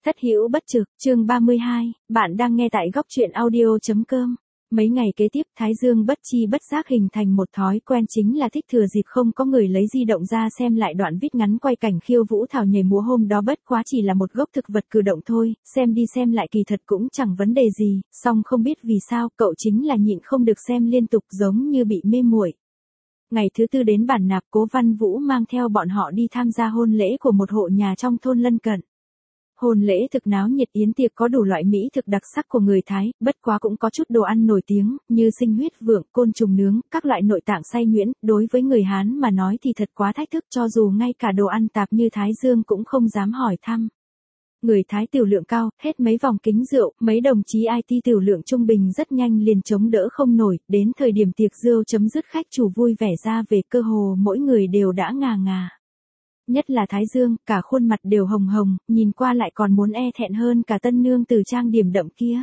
Thất hữu bất trực, chương 32, bạn đang nghe tại góc truyện audio.com. Mấy ngày kế tiếp, Thái Dương bất chi bất giác hình thành một thói quen, chính là thích thừa dịp không có người lấy di động ra xem lại đoạn vít ngắn quay cảnh khiêu vũ thảo nhảy múa hôm đó, bất quá chỉ là một gốc thực vật cử động thôi, xem đi xem lại kỳ thật cũng chẳng vấn đề gì, song không biết vì sao, cậu chính là nhịn không được xem liên tục, giống như bị mê muội. Ngày thứ tư đến Bản Nạp, Cố Văn Vũ mang theo bọn họ đi tham gia hôn lễ của một hộ nhà trong thôn lân cận. Hôn lễ thực náo nhiệt, yến tiệc có đủ loại mỹ thực đặc sắc của người Thái, bất quá cũng có chút đồ ăn nổi tiếng, như sinh huyết vượng, côn trùng nướng, các loại nội tạng xay nhuyễn, đối với người Hán mà nói thì thật quá thách thức, cho dù ngay cả đồ ăn tạp như Thái Dương cũng không dám hỏi thăm. Người Thái tiểu lượng cao, hết mấy vòng kính rượu, mấy đồng chí IT tiểu lượng trung bình rất nhanh liền chống đỡ không nổi, đến thời điểm tiệc rượu chấm dứt, khách chủ vui vẻ ra về, cơ hồ mỗi người đều đã ngà ngà. Nhất là Thái Dương, cả khuôn mặt đều hồng hồng, nhìn qua lại còn muốn e thẹn hơn cả tân nương từ trang điểm đậm kia.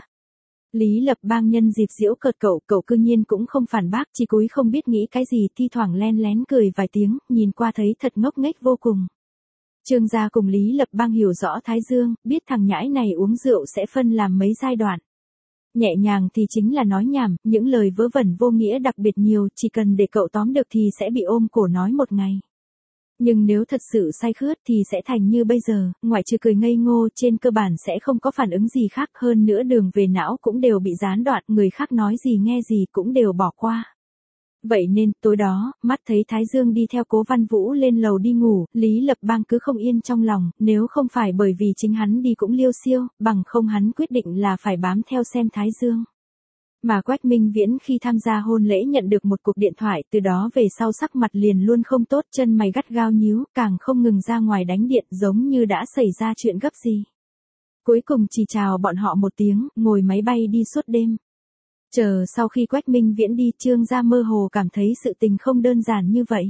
Lý Lập Bang nhân dịp giễu cợt cậu cư nhiên cũng không phản bác, chỉ cúi không biết nghĩ cái gì, thi thoảng len lén cười vài tiếng, nhìn qua thấy thật ngốc nghếch vô cùng. Trương gia cùng Lý Lập Bang hiểu rõ Thái Dương, biết thằng nhãi này uống rượu sẽ phân làm mấy giai đoạn. Nhẹ nhàng thì chính là nói nhảm, những lời vớ vẩn vô nghĩa đặc biệt nhiều, chỉ cần để cậu tóm được thì sẽ bị ôm cổ nói một ngày. Nhưng nếu thật sự say khướt thì sẽ thành như bây giờ, ngoại trừ cười ngây ngô, trên cơ bản sẽ không có phản ứng gì khác, hơn nữa đường về não cũng đều bị gián đoạn, người khác nói gì nghe gì cũng đều bỏ qua. Vậy nên, tối đó, mắt thấy Thái Dương đi theo Cố Văn Vũ lên lầu đi ngủ, Lý Lập Bang cứ không yên trong lòng, nếu không phải bởi vì chính hắn đi cũng liêu xiêu, bằng không hắn quyết định là phải bám theo xem Thái Dương. Mà Quách Minh Viễn khi tham gia hôn lễ nhận được một cuộc điện thoại, từ đó về sau sắc mặt liền luôn không tốt, chân mày gắt gao nhíu, càng không ngừng ra ngoài đánh điện, giống như đã xảy ra chuyện gấp gì. Cuối cùng chỉ chào bọn họ một tiếng, ngồi máy bay đi suốt đêm. Chờ sau khi Quách Minh Viễn đi, Trương gia mơ hồ cảm thấy sự tình không đơn giản như vậy.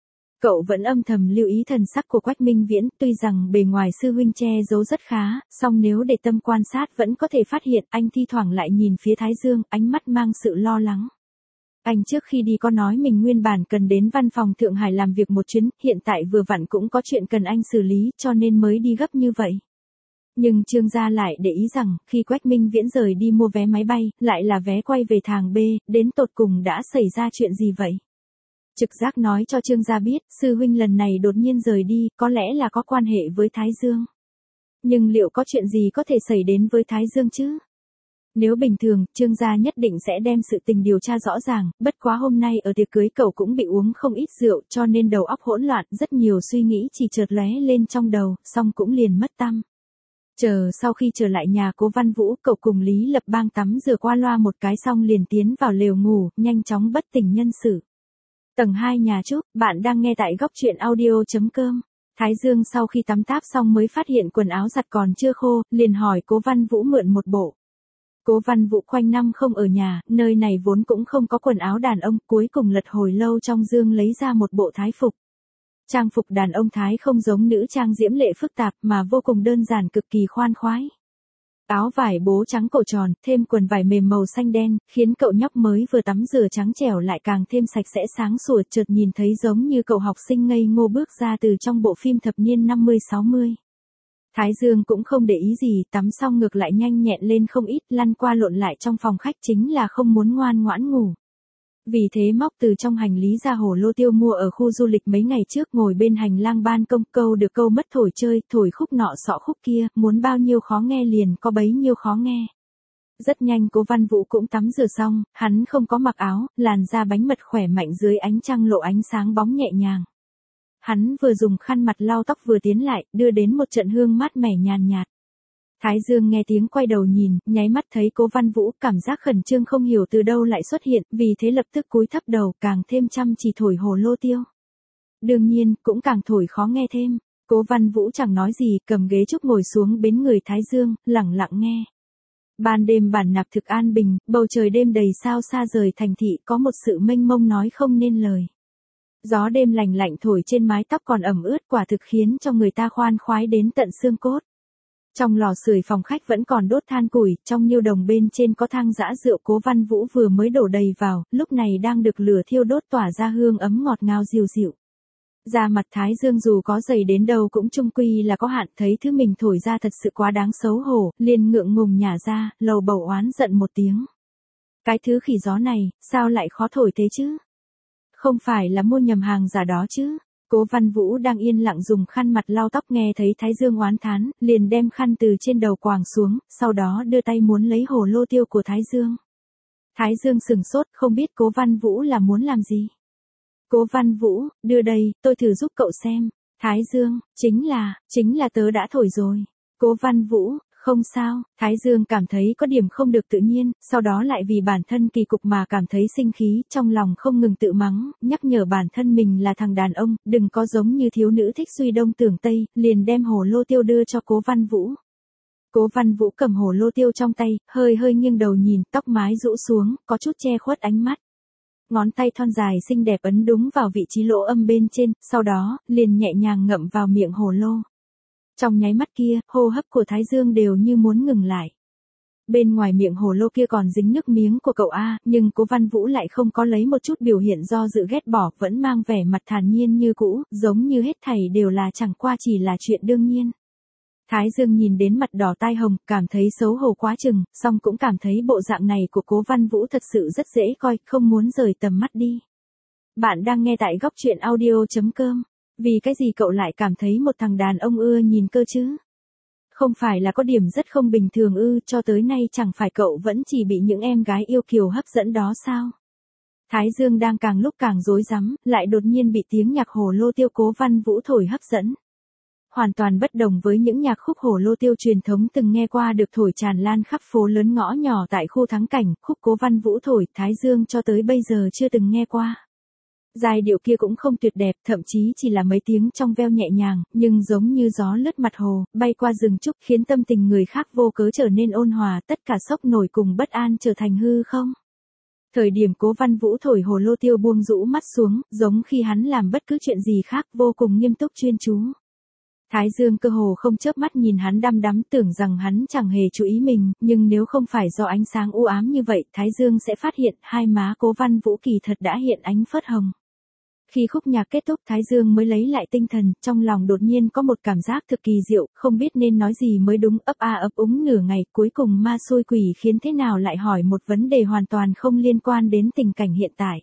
Cậu vẫn âm thầm lưu ý thần sắc của Quách Minh Viễn, tuy rằng bề ngoài sư huynh che giấu rất khá, song nếu để tâm quan sát vẫn có thể phát hiện, anh thi thoảng lại nhìn phía Thái Dương, ánh mắt mang sự lo lắng. Anh trước khi đi có nói mình nguyên bản cần đến văn phòng Thượng Hải làm việc một chuyến, hiện tại vừa vặn cũng có chuyện cần anh xử lý, cho nên mới đi gấp như vậy. Nhưng Trương gia lại để ý rằng, khi Quách Minh Viễn rời đi mua vé máy bay, lại là vé quay về thàng B, đến tột cùng đã xảy ra chuyện gì vậy? Trực giác nói cho Trương gia biết, sư huynh lần này đột nhiên rời đi, có lẽ là có quan hệ với Thái Dương. Nhưng liệu có chuyện gì có thể xảy đến với Thái Dương chứ? Nếu bình thường, Trương gia nhất định sẽ đem sự tình điều tra rõ ràng, bất quá hôm nay ở tiệc cưới cậu cũng bị uống không ít rượu, cho nên đầu óc hỗn loạn, rất nhiều suy nghĩ chỉ chợt lóe lên trong đầu, xong cũng liền mất tăm. Chờ sau khi trở lại nhà Cố Văn Vũ, cậu cùng Lý Lập Bang tắm rửa qua loa một cái xong liền tiến vào lều ngủ, nhanh chóng bất tỉnh nhân sự. Tầng 2 nhà Trúc, bạn đang nghe tại góc truyện audio.com. Thái Dương sau khi tắm táp xong mới phát hiện quần áo giặt còn chưa khô, liền hỏi Cố Văn Vũ mượn một bộ. Cố Văn Vũ quanh năm không ở nhà, nơi này vốn cũng không có quần áo đàn ông, cuối cùng lật hồi lâu trong dương lấy ra một bộ thái phục. Trang phục đàn ông Thái không giống nữ trang diễm lệ phức tạp mà vô cùng đơn giản, cực kỳ khoan khoái. Áo vải bố trắng cổ tròn, thêm quần vải mềm màu xanh đen, khiến cậu nhóc mới vừa tắm rửa trắng trẻo lại càng thêm sạch sẽ sáng sủa, chợt nhìn thấy giống như cậu học sinh ngây ngô bước ra từ trong bộ phim thập niên 50-60. Thái Dương cũng không để ý gì, tắm xong ngược lại nhanh nhẹn lên không ít, lăn qua lộn lại trong phòng khách chính là không muốn ngoan ngoãn ngủ. Vì thế móc từ trong hành lý ra hồ lô tiêu mua ở khu du lịch mấy ngày trước, ngồi bên hành lang ban công, câu được câu mất thổi chơi, thổi khúc nọ xọ khúc kia, muốn bao nhiêu khó nghe liền có bấy nhiêu khó nghe. Rất nhanh Cố Văn Vũ cũng tắm rửa xong, hắn không có mặc áo, làn da bánh mật khỏe mạnh dưới ánh trăng lộ ánh sáng bóng nhẹ nhàng. Hắn vừa dùng khăn mặt lau tóc vừa tiến lại, đưa đến một trận hương mát mẻ nhàn nhạt. Thái Dương nghe tiếng quay đầu nhìn, nháy mắt thấy Cố Văn Vũ, cảm giác khẩn trương không hiểu từ đâu lại xuất hiện, vì thế lập tức cúi thấp đầu, càng thêm chăm chỉ thổi hồ lô tiêu. Đương nhiên, cũng càng thổi khó nghe thêm. Cố Văn Vũ chẳng nói gì, cầm ghế trúc ngồi xuống bên người Thái Dương, lặng lặng nghe. Ban đêm Bản Nạp thực an bình, bầu trời đêm đầy sao xa rời thành thị, có một sự mênh mông nói không nên lời. Gió đêm lành lạnh thổi trên mái tóc còn ẩm ướt, quả thực khiến cho người ta khoan khoái đến tận xương cốt. Trong lò sưởi phòng khách vẫn còn đốt than củi, trong niêu đồng bên trên có thang giã rượu Cố Văn Vũ vừa mới đổ đầy vào, lúc này đang được lửa thiêu đốt tỏa ra hương ấm ngọt ngào dịu dịu. Da mặt Thái Dương dù có dày đến đâu cũng chung quy là có hạn, thấy thứ mình thổi ra thật sự quá đáng xấu hổ, liền ngượng ngùng nhả ra, lầu bầu oán giận một tiếng. Cái thứ khỉ gió này, sao lại khó thổi thế chứ? Không phải là mua nhầm hàng giả đó chứ? Cố Văn Vũ đang yên lặng dùng khăn mặt lau tóc nghe thấy Thái Dương oán thán, liền đem khăn từ trên đầu quàng xuống, sau đó đưa tay muốn lấy hồ lô tiêu của Thái Dương. Thái Dương sừng sốt, không biết Cố Văn Vũ là muốn làm gì. Cố Văn Vũ, đưa đây, tôi thử giúp cậu xem. Thái Dương, chính là tớ đã thổi rồi. Cố Văn Vũ, không sao. Thái Dương cảm thấy có điểm không được tự nhiên, sau đó lại vì bản thân kỳ cục mà cảm thấy sinh khí, trong lòng không ngừng tự mắng, nhắc nhở bản thân mình là thằng đàn ông, đừng có giống như thiếu nữ thích suy đông tưởng tây, liền đem hồ lô tiêu đưa cho Cố Văn Vũ. Cố Văn Vũ cầm hồ lô tiêu trong tay, hơi hơi nghiêng đầu nhìn, tóc mái rũ xuống, có chút che khuất ánh mắt. Ngón tay thon dài xinh đẹp ấn đúng vào vị trí lỗ âm bên trên, sau đó, liền nhẹ nhàng ngậm vào miệng hồ lô. Trong nháy mắt kia, hô hấp của Thái Dương đều như muốn ngừng lại. Bên ngoài miệng hồ lô kia còn dính nước miếng của cậu A, nhưng Cố Văn Vũ lại không có lấy một chút biểu hiện do dự ghét bỏ, vẫn mang vẻ mặt thản nhiên như cũ, giống như hết thảy đều là chẳng qua chỉ là chuyện đương nhiên. Thái Dương nhìn đến mặt đỏ tai hồng, cảm thấy xấu hổ quá chừng, song cũng cảm thấy bộ dạng này của Cố Văn Vũ thật sự rất dễ coi, không muốn rời tầm mắt đi. Bạn đang nghe tại góc truyện audio.com. Vì cái gì cậu lại cảm thấy một thằng đàn ông ưa nhìn cơ chứ? Không phải là có điểm rất không bình thường ư, cho tới nay chẳng phải cậu vẫn chỉ bị những em gái yêu kiều hấp dẫn đó sao? Thái Dương đang càng lúc càng rối rắm, lại đột nhiên bị tiếng nhạc hồ lô tiêu Cố Văn Vũ thổi hấp dẫn. Hoàn toàn bất đồng với những nhạc khúc hồ lô tiêu truyền thống từng nghe qua được thổi tràn lan khắp phố lớn ngõ nhỏ tại khu thắng cảnh, khúc Cố Văn Vũ thổi Thái Dương cho tới bây giờ chưa từng nghe qua. Giai điệu kia cũng không tuyệt đẹp, thậm chí chỉ là mấy tiếng trong veo nhẹ nhàng, nhưng giống như gió lướt mặt hồ, bay qua rừng trúc khiến tâm tình người khác vô cớ trở nên ôn hòa, tất cả sốc nổi cùng bất an trở thành hư không. Thời điểm Cố Văn Vũ thổi hồ lô tiêu buông rũ mắt xuống, giống khi hắn làm bất cứ chuyện gì khác vô cùng nghiêm túc chuyên chú. Thái Dương cơ hồ không chớp mắt nhìn hắn đăm đắm, tưởng rằng hắn chẳng hề chú ý mình, nhưng nếu không phải do ánh sáng u ám như vậy, Thái Dương sẽ phát hiện hai má Cố Văn Vũ kỳ thật đã hiện ánh phớt hồng. Khi khúc nhạc kết thúc Thái Dương mới lấy lại tinh thần, trong lòng đột nhiên có một cảm giác thực kỳ diệu, không biết nên nói gì mới đúng, ấp a ấp úng nửa ngày, cuối cùng ma xui quỷ khiến thế nào lại hỏi một vấn đề hoàn toàn không liên quan đến tình cảnh hiện tại.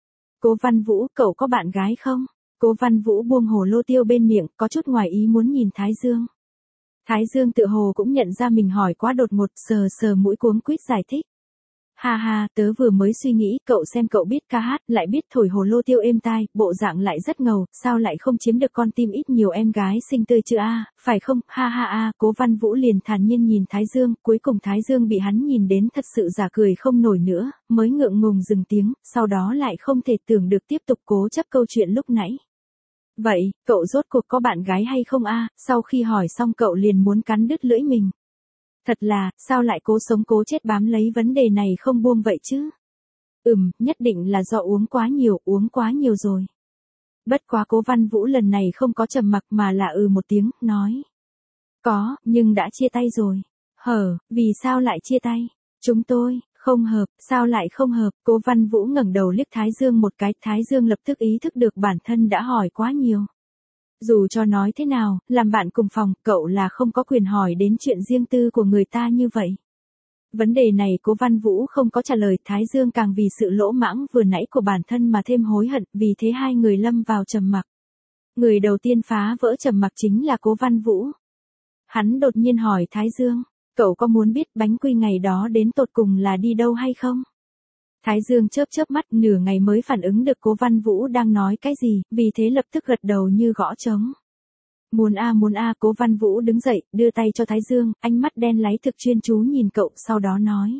Cố Văn Vũ, cậu có bạn gái không? Cố Văn Vũ buông hồ lô tiêu bên miệng, có chút ngoài ý muốn nhìn Thái Dương. Thái Dương tựa hồ cũng nhận ra mình hỏi quá đột ngột, sờ sờ mũi cuống quýt giải thích. Ha ha, tớ vừa mới suy nghĩ, cậu xem cậu biết ca hát, lại biết thổi hồ lô tiêu êm tai, bộ dạng lại rất ngầu, sao lại không chiếm được con tim ít nhiều em gái xinh tươi chứ a, phải không, ha ha a, Cố Văn Vũ liền thản nhiên nhìn Thái Dương, cuối cùng Thái Dương bị hắn nhìn đến thật sự giả cười không nổi nữa, mới ngượng ngùng dừng tiếng, sau đó lại không thể tưởng được tiếp tục cố chấp câu chuyện lúc nãy. Vậy, cậu rốt cuộc có bạn gái hay không a? Sau khi hỏi xong cậu liền muốn cắn đứt lưỡi mình. Thật là, sao lại cố sống cố chết bám lấy vấn đề này không buông vậy chứ? Nhất định là do uống quá nhiều rồi. Bất quá Cố Văn Vũ lần này không có trầm mặc mà là một tiếng, nói. Có, nhưng đã chia tay rồi. Vì sao lại chia tay? Chúng tôi, không hợp, sao lại không hợp? Cố Văn Vũ ngẩng đầu liếc Thái Dương một cái, Thái Dương lập tức ý thức được bản thân đã hỏi quá nhiều. Dù cho nói thế nào, làm bạn cùng phòng, cậu là không có quyền hỏi đến chuyện riêng tư của người ta như vậy. Vấn đề này Cố Văn Vũ không có trả lời, Thái Dương càng vì sự lỗ mãng vừa nãy của bản thân mà thêm hối hận, vì thế hai người lâm vào trầm mặc. Người đầu tiên phá vỡ trầm mặc chính là Cố Văn Vũ. Hắn đột nhiên hỏi Thái Dương, cậu có muốn biết bánh quy ngày đó đến tột cùng là đi đâu hay không? Thái Dương chớp chớp mắt, nửa ngày mới phản ứng được Cố Văn Vũ đang nói cái gì, vì thế lập tức gật đầu như gõ trống. Muốn a, Cố Văn Vũ đứng dậy, đưa tay cho Thái Dương, ánh mắt đen láy thực chuyên chú nhìn cậu, sau đó nói.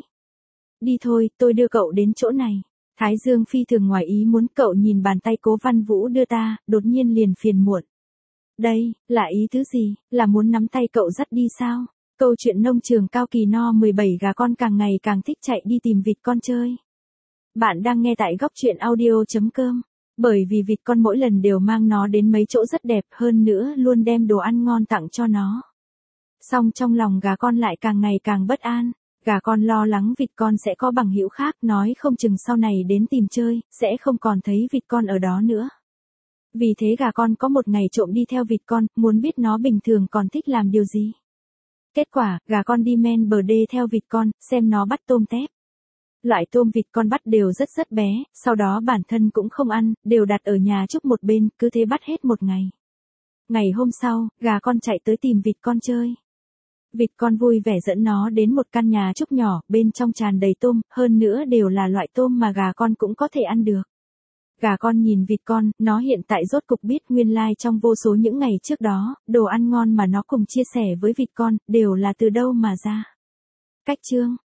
Đi thôi, tôi đưa cậu đến chỗ này. Thái Dương phi thường ngoài ý muốn, cậu nhìn bàn tay Cố Văn Vũ đưa ta, đột nhiên liền phiền muộn. Đây, là ý thứ gì, là muốn nắm tay cậu dắt đi sao? Câu chuyện nông trường Cao Kỳ No 17 gà con càng ngày càng thích chạy đi tìm vịt con chơi. Bạn đang nghe tại góc truyện audio.com. Bởi vì vịt con mỗi lần đều mang nó đến mấy chỗ rất đẹp, hơn nữa luôn đem đồ ăn ngon tặng cho nó. Song trong lòng gà con lại càng ngày càng bất an. Gà con lo lắng vịt con sẽ có bằng hữu khác, nói không chừng sau này đến tìm chơi, sẽ không còn thấy vịt con ở đó nữa. Vì thế gà con có một ngày trộm đi theo vịt con, muốn biết nó bình thường còn thích làm điều gì. Kết quả, gà con đi men bờ đê theo vịt con, xem nó bắt tôm tép. Loại tôm vịt con bắt đều rất rất bé, sau đó bản thân cũng không ăn, đều đặt ở nhà Trúc một bên, cứ thế bắt hết một ngày. Ngày hôm sau, gà con chạy tới tìm vịt con chơi. Vịt con vui vẻ dẫn nó đến một căn nhà Trúc nhỏ, bên trong tràn đầy tôm, hơn nữa đều là loại tôm mà gà con cũng có thể ăn được. Gà con nhìn vịt con, nó hiện tại rốt cục biết nguyên lai trong vô số những ngày trước đó, đồ ăn ngon mà nó cùng chia sẻ với vịt con, đều là từ đâu mà ra. Cách chương